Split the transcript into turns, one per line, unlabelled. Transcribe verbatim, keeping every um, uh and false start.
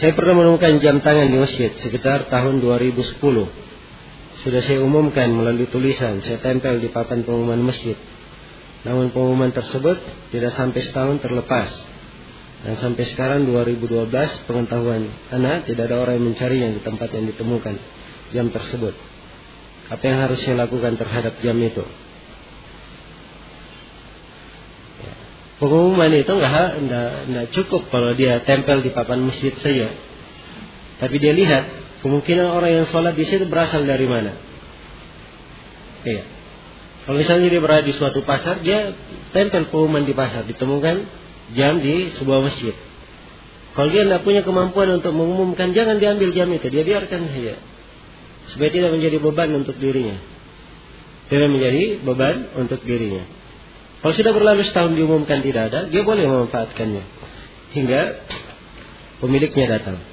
Saya pernah menemukan jam tangan di masjid sekitar tahun dua ribu sepuluh. Sudah saya umumkan melalui tulisan, saya tempel di papan pengumuman masjid. Namun pengumuman tersebut tidak sampai setahun terlepas. Dan sampai sekarang dua ribu dua belas pengetahuan anak tidak ada orang yang mencarinya di tempat yang ditemukan jam tersebut. Apa yang harus saya lakukan terhadap jam itu? Pengumuman itu enggak, enggak, enggak cukup kalau dia tempel di papan masjid saja. Tapi dia lihat kemungkinan orang yang sholat di situ berasal dari mana. Iya. Kalau misalnya dia berada di suatu pasar, dia tempel pengumuman di pasar, ditemukan jam di sebuah masjid. Kalau dia tidak punya kemampuan untuk mengumumkan, jangan diambil jam itu, dia biarkan saja, supaya tidak menjadi beban untuk dirinya. Tidak menjadi beban untuk dirinya. Kalau sudah berlalu setahun diumumkan tidak ada, dia boleh memanfaatkannya hingga pemiliknya datang.